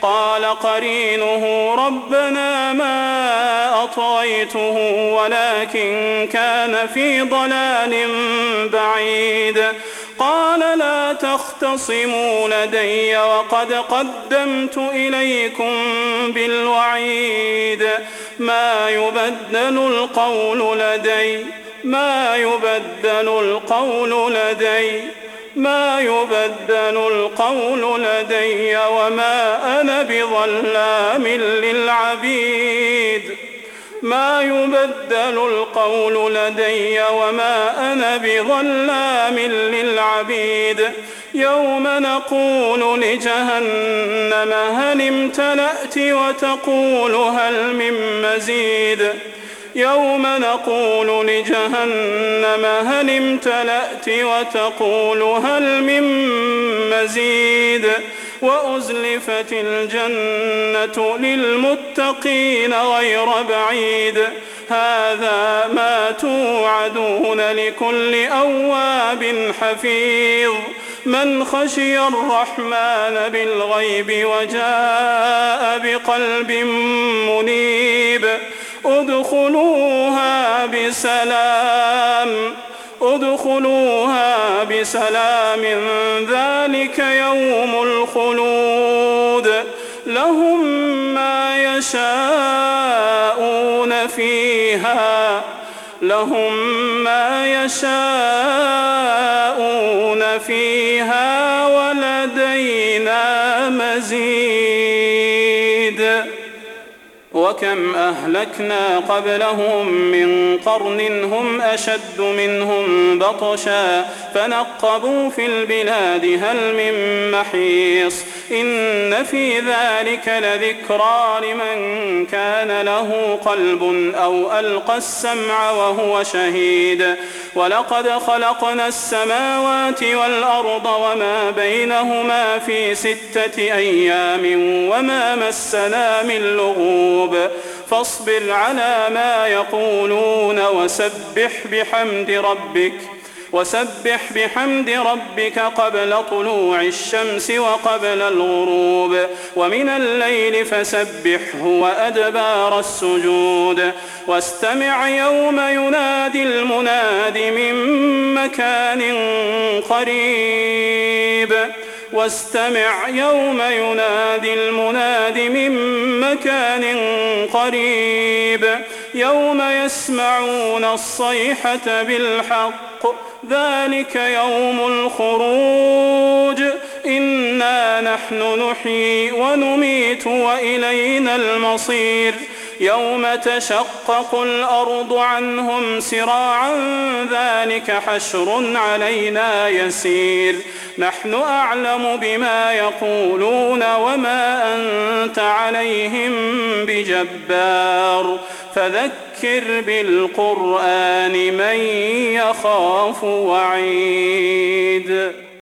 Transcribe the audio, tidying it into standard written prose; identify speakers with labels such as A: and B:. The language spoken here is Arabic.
A: قال قرينه ربنا ما أطغيته ولكن كان في ضلال بعيد. قال لا تختصموا لدي وقد قدمت إليكم بالوعيد ما يبدل القول لدي وما أنا بظلام للعبيد يوم نقول لجهنم هل امتلأت وتقول هل من مزيد وأزلفت الجنة للمتقين غير بعيد هذا ما توعدون لكل أواب حفيظ من خشي الرحمن بالغيب وجاء بقلب منيب ادخلوها بسلام ذلك يوم الخلود لهم ما يشاءون فيها ولدينا مزيد. وكم أهلكنا قبلهم من قرن هم أشد منهم بطشا فنقبوا في البلاد هل من محيص إن في ذلك لذكرى لمن كان له قلب أو ألقى السمع وهو شهيد. ولقد خلقنا السماوات والأرض وما بينهما في 6 أيام وما مسنا من لغوب فاصبر على ما يقولون وسبح بحمد ربك قبل طلوع الشمس وقبل الغروب ومن الليل فسبحه وأدبار السجود واستمع يوم ينادي المناد من مكان قريب يوم يسمعون الصيحة بالحق ذلك يوم الخروج إنا نحن نحيي ونميت وإلينا المصير يوم تشقق الأرض عنهم سراعا ذلك حشر علينا يسير نحن أعلم بما يقولون وما أنت عليهم بجبار فذكر بالقرآن من يخاف وعيد.